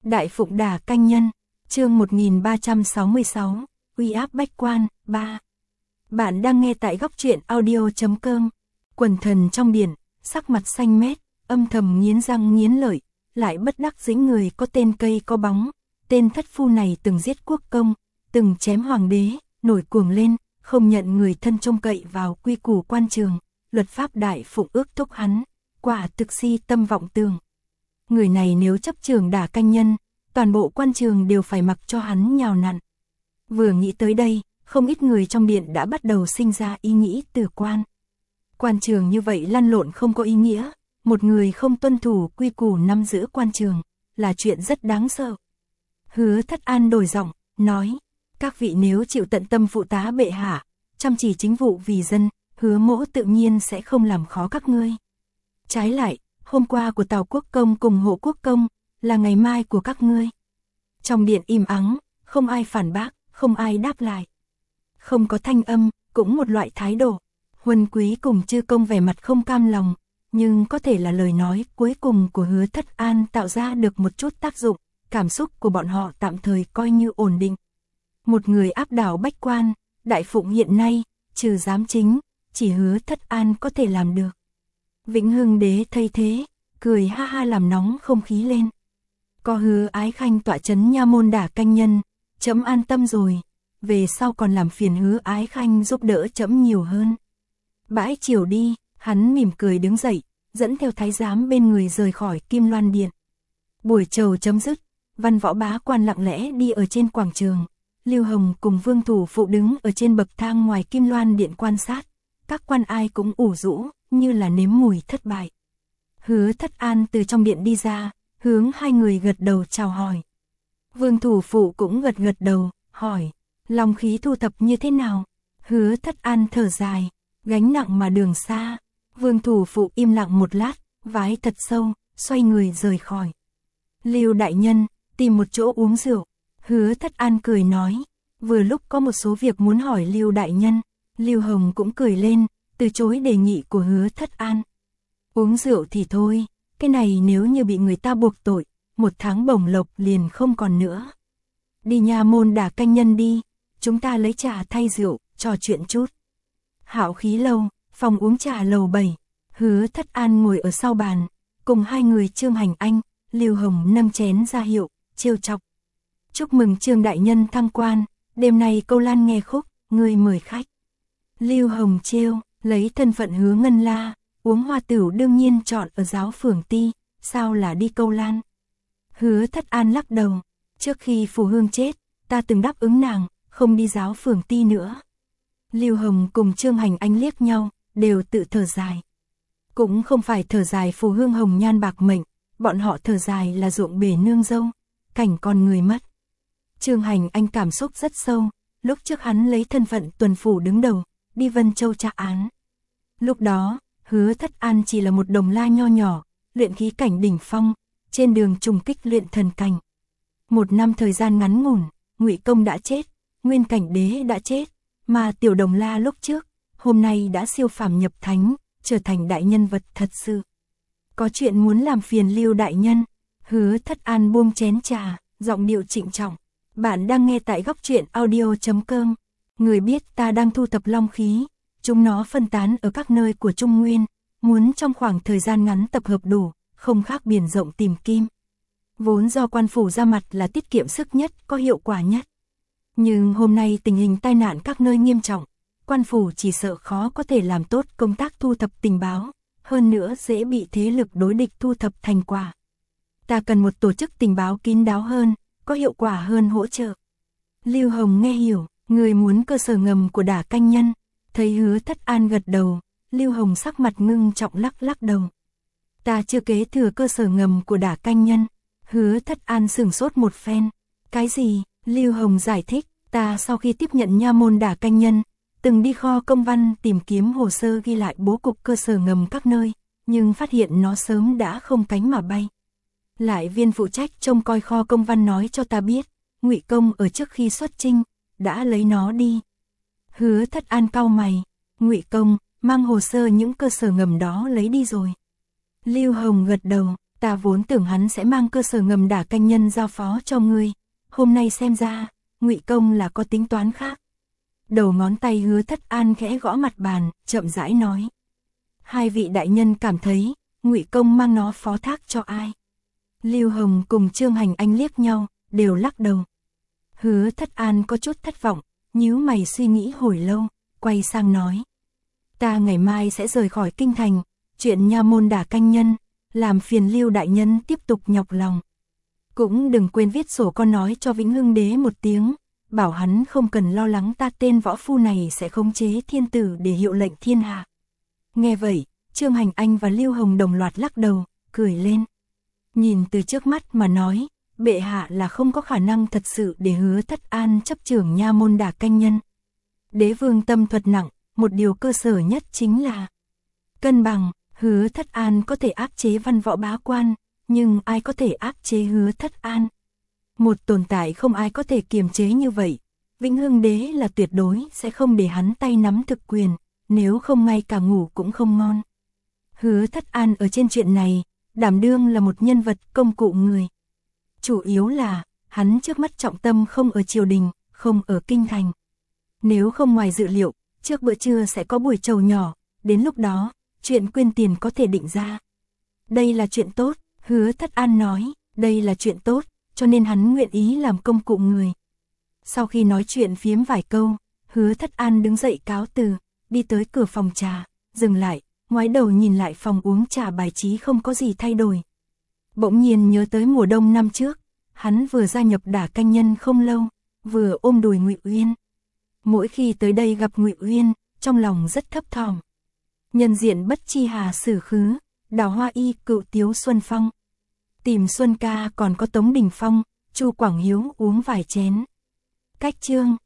Đại Phụng Đả Canh Nhân, chương 1366, uy áp bách quan, 3. Bạn đang nghe tại góc truyện audio.com. Quần thần trong điện, sắc mặt xanh mét, âm thầm nghiến răng nghiến lợi, lại bất đắc dĩ người có tên cây có bóng. Tên thất phu này từng giết quốc công, từng chém hoàng đế, nổi cuồng lên, không nhận người thân trông cậy vào quy củ quan trường, luật pháp Đại Phụng ước thúc hắn, quả thực si tâm vọng tưởng. Người này nếu chấp trường Đả Canh Nhân, toàn bộ quan trường đều phải mặc cho hắn nhào nặn. Vừa nghĩ tới đây, không ít người trong điện đã bắt đầu sinh ra ý nghĩ từ quan. Quan trường như vậy lăn lộn không có ý nghĩa, một người không tuân thủ quy củ nắm giữ quan trường, là chuyện rất đáng sợ. Hứa Thất An đổi giọng, nói, các vị nếu chịu tận tâm phụ tá bệ hạ, chăm chỉ chính vụ vì dân, Hứa mỗ tự nhiên sẽ không làm khó các ngươi. Trái lại, hôm qua của Tào Quốc Công cùng Hộ Quốc Công, là ngày mai của các ngươi. Trong điện im ắng, không ai phản bác, không ai đáp lại. Không có thanh âm, cũng một loại thái độ. Huân Quý cùng Chư Công vẻ mặt không cam lòng, nhưng có thể là lời nói cuối cùng của Hứa Thất An tạo ra được một chút tác dụng, cảm xúc của bọn họ tạm thời coi như ổn định. Một người áp đảo bách quan, Đại Phụng hiện nay, trừ giám chính, chỉ Hứa Thất An có thể làm được. Vĩnh Hưng Đế thấy thế, cười ha ha làm nóng không khí lên. Có Hứa Ái Khanh tọa chấn nha môn Đả Canh Nhân, trẫm an tâm rồi, về sau còn làm phiền Hứa Ái Khanh giúp đỡ trẫm nhiều hơn. Bãi chiều đi, hắn mỉm cười đứng dậy, dẫn theo thái giám bên người rời khỏi Kim Loan Điện. Buổi trầu chấm dứt, văn võ bá quan lặng lẽ đi ở trên quảng trường. Lưu Hồng cùng Vương Thủ Phụ đứng ở trên bậc thang ngoài Kim Loan Điện quan sát. Các quan ai cũng ủ rũ, như là nếm mùi thất bại. Hứa Thất An từ trong điện đi ra, hướng hai người gật đầu chào hỏi. Vương Thủ Phụ cũng gật gật đầu, hỏi, lòng khí thu thập như thế nào? Hứa Thất An thở dài, gánh nặng mà đường xa. Vương Thủ Phụ im lặng một lát, vái thật sâu, xoay người rời khỏi. Lưu đại nhân, tìm một chỗ uống rượu. Hứa Thất An cười nói, vừa lúc có một số việc muốn hỏi Lưu đại nhân. Lưu Hồng cũng cười lên, từ chối đề nghị của Hứa Thất An. Uống rượu thì thôi, cái này nếu như bị người ta buộc tội, 1 tháng bổng lộc liền không còn nữa. Đi nha môn Đả Canh Nhân đi, chúng ta lấy trà thay rượu, trò chuyện chút. Hạo Khí Lâu, phòng uống trà lầu 7, Hứa Thất An ngồi ở sau bàn, cùng hai người Trương Hành Anh, Lưu Hồng nâng chén ra hiệu, trêu chọc. Chúc mừng Trương đại nhân thăng quan, đêm nay Câu Lan nghe khúc, người mời khách. Lưu Hồng trêu, lấy thân phận Hứa Ngân La, uống hoa tửu đương nhiên chọn ở giáo phường Ti, sao là đi Câu Lan. Hứa Thất An lắc đầu, trước khi Phù Hương chết, ta từng đáp ứng nàng, không đi giáo phường Ti nữa. Lưu Hồng cùng Trương Hành Anh liếc nhau, đều tự thở dài. Cũng không phải thở dài Phù Hương hồng nhan bạc mệnh, bọn họ thở dài là ruộng bể nương dâu, cảnh con người mất. Trương Hành Anh cảm xúc rất sâu, lúc trước hắn lấy thân phận tuần phủ đứng đầu, đi Vân Châu tra án. Lúc đó, Hứa Thất An chỉ là một đồng la nho nhỏ, luyện khí cảnh đỉnh phong, trên đường trùng kích luyện thần cảnh. 1 năm thời gian ngắn ngủn, Ngụy Công đã chết, Nguyên Cảnh Đế đã chết, mà tiểu đồng la lúc trước, hôm nay đã siêu phàm nhập thánh, trở thành đại nhân vật thật sự. Có chuyện muốn làm phiền Lưu đại nhân. Hứa Thất An buông chén trà, giọng điệu trịnh trọng. Bạn đang nghe tại góc truyện audio.com. Người biết ta đang thu thập long khí, chúng nó phân tán ở các nơi của Trung Nguyên, muốn trong khoảng thời gian ngắn tập hợp đủ, không khác biển rộng tìm kim. Vốn do quan phủ ra mặt là tiết kiệm sức nhất, có hiệu quả nhất. Nhưng hôm nay tình hình tai nạn các nơi nghiêm trọng, quan phủ chỉ sợ khó có thể làm tốt công tác thu thập tình báo, hơn nữa dễ bị thế lực đối địch thu thập thành quả. Ta cần một tổ chức tình báo kín đáo hơn, có hiệu quả hơn hỗ trợ. Lưu Hồng nghe hiểu, người muốn cơ sở ngầm của Đả Canh Nhân. Thấy Hứa Thất An gật đầu, Lưu Hồng sắc mặt ngưng trọng lắc lắc đầu. Ta chưa kế thừa cơ sở ngầm của Đả Canh Nhân. Hứa Thất An sửng sốt một phen. Cái gì? Lưu Hồng giải thích, ta sau khi tiếp nhận nha môn Đả Canh Nhân, từng đi kho công văn tìm kiếm hồ sơ ghi lại bố cục cơ sở ngầm các nơi, nhưng phát hiện nó sớm đã không cánh mà bay. Lại viên phụ trách trông coi kho công văn nói cho ta biết, Ngụy Công ở trước khi xuất chinh, đã lấy nó đi. Hứa Thất An cau mày, Ngụy Công mang hồ sơ những cơ sở ngầm đó lấy đi rồi. Lưu Hồng gật đầu, Ta vốn tưởng hắn sẽ mang cơ sở ngầm Đả Canh Nhân giao phó cho ngươi, hôm nay xem ra, Ngụy công là có tính toán khác. Đầu ngón tay Hứa Thất An khẽ gõ mặt bàn, chậm rãi nói. Hai vị đại nhân cảm thấy, Ngụy công mang nó phó thác cho ai? Lưu Hồng cùng Trương Hành Anh liếc nhau, đều lắc đầu. Hứa Thất An có chút thất vọng, nhíu mày suy nghĩ hồi lâu, quay sang nói. Ta ngày mai sẽ rời khỏi kinh thành, chuyện nha môn Đả Canh Nhân, làm phiền Lưu đại nhân tiếp tục nhọc lòng. Cũng đừng quên viết sổ con nói cho Vĩnh Hưng đế một tiếng, bảo hắn không cần lo lắng ta tên võ phu này sẽ khống chế thiên tử để hiệu lệnh thiên hạ. Nghe vậy, Trương Hành Anh và Lưu Hồng đồng loạt lắc đầu, cười lên. Nhìn từ trước mắt mà nói, bệ hạ là không có khả năng thật sự để Hứa Thất An chấp trưởng nha môn Đả Canh Nhân. Đế vương tâm thuật nặng, một điều cơ sở nhất chính là cân bằng. Hứa Thất An có thể áp chế văn võ bá quan, nhưng ai có thể áp chế Hứa Thất An? Một tồn tại không ai có thể kiềm chế như vậy. Vĩnh Hưng đế là tuyệt đối sẽ không để hắn tay nắm thực quyền, nếu không ngay cả ngủ cũng không ngon. Hứa Thất An ở trên chuyện này, đảm đương là một nhân vật công cụ người. Chủ yếu là, hắn trước mắt trọng tâm không ở triều đình, không ở kinh thành. Nếu không ngoài dự liệu, trước bữa trưa sẽ có buổi trầu nhỏ, đến lúc đó, chuyện quyên tiền có thể định ra. Đây là chuyện tốt, Hứa Thất An nói, đây là chuyện tốt, cho nên hắn nguyện ý làm công cụ người. Sau khi nói chuyện phiếm vài câu, Hứa Thất An đứng dậy cáo từ, đi tới cửa phòng trà, dừng lại, ngoái đầu nhìn lại phòng uống trà bài trí không có gì thay đổi. Bỗng nhiên nhớ tới mùa đông năm trước, hắn vừa gia nhập Đả Canh Nhân không lâu, vừa ôm đùi Ngụy Uyên. Mỗi khi tới đây gặp Ngụy Uyên, trong lòng rất thấp thỏm. Nhân diện bất chi hà sử khứ, Đào Hoa Y cựu Tiếu Xuân Phong. Tìm Xuân ca còn có Tống Đình Phong, Chu Quảng Hiếu uống vài chén. Cách chương